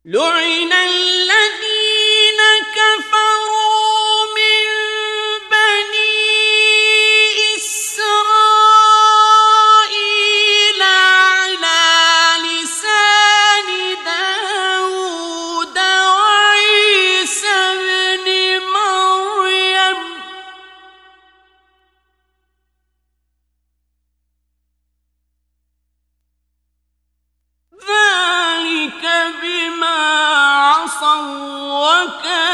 لعن الذين كفروا من بني إسرائيل على لسان داود وعيسى ابن مريم ذلك بما عصوا وكانوا